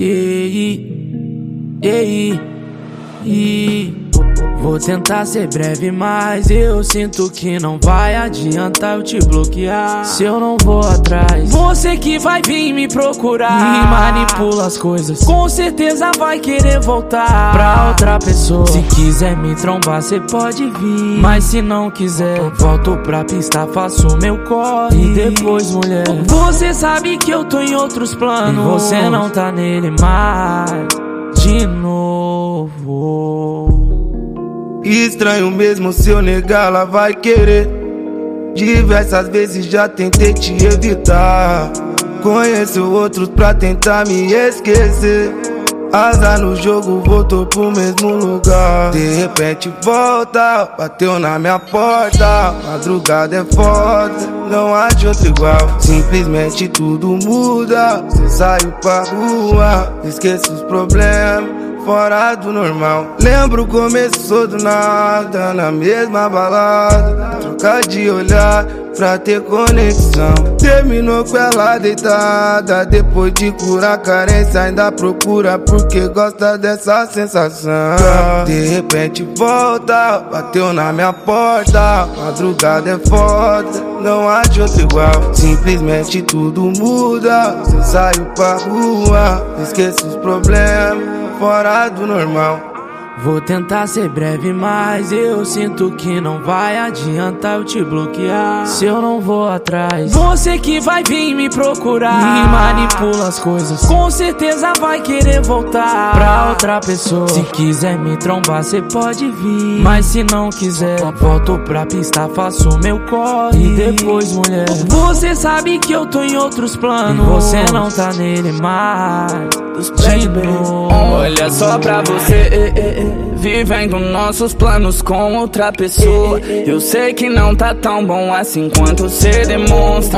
Vou tentar ser breve, mas eu sinto que não vai adiantar eu te bloquear se eu não vou atrás. Você que vai vir me procurar e manipula as coisas, com certeza vai querer voltar pra outra pessoa. Se quiser me trombar, cê pode vir, mas se não quiser, volto pra pista, faço meu corre e depois, mulher, você sabe que eu tô em outros planos e você não tá nele mais de novo. Estranho mesmo, se eu negar, ela vai querer. Diversas vezes já tentei te evitar. Conheço outros pra tentar me esquecer. Azar no jogo, voltou pro mesmo lugar. De repente volta, bateu na minha porta. Madrugada é foda, não há de outro igual. Simplesmente tudo muda, cê saiu pra rua, esqueça os problemas, fora do normal. Lembro o começo do nada, na mesma balada, trocar de olhar pra ter conexão. Terminou com ela deitada, depois de curar a carência ainda procura porque gosta dessa sensação. De repente volta, bateu na minha porta. Madrugada é foda, não há de outro igual. Simplesmente tudo muda, cê saiu pra rua, esqueça os problemas, fora do normal. Vou tentar ser breve, mas eu sinto que não vai adiantar eu te bloquear se eu não vou atrás. Você que vai vir me procurar e manipula as coisas, com certeza vai querer voltar pra outra pessoa. Se quiser me trombar, cê pode vir, mas se não quiser, volto pra pista, faço meu corre e depois, mulher, você sabe que eu tô em outros planos e você não tá nele mais de novo. Olha só pra você, vivendo nossos planos com outra pessoa. Eu sei que não tá tão bom assim quanto cê demonstra.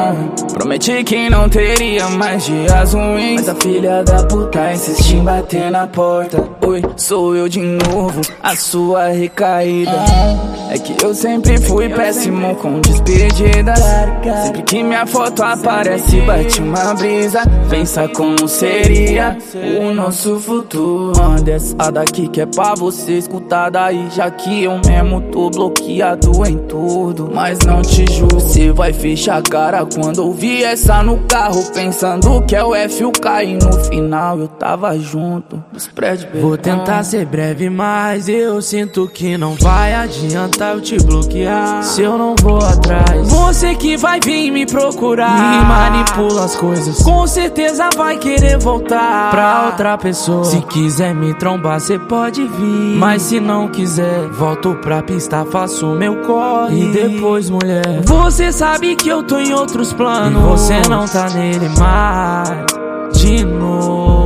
Prometi que não teria mais dias ruins, mas a filha da puta insiste em bater na porta. Oi, sou eu de novo, a sua recaída. É que eu sempre fui péssimo com despedidas. Sempre que minha foto aparece, bate uma brisa. Pensa como seria o nosso futuro. Manda essa daqui que é pra você escutar daí, já que eu mesmo tô bloqueado em tudo. Mas não te juro, cê vai fechar a cara quando ouvir essa no carro, pensando que é o F e o K e no final eu tava junto dos prédios. Vou tentar ser breve, mas eu sinto que não vai adiantar eu te bloquear se eu não vou atrás. Você que vai vir me procurar e manipula as coisas, com certeza vai querer voltar pra outra pessoa. Se quiser me trombar, cê pode vir, mas se não quiser, volto pra pista, faço meu corre e depois, mulher, você sabe que eu tô em outros planos e você não tá nele mais de novo.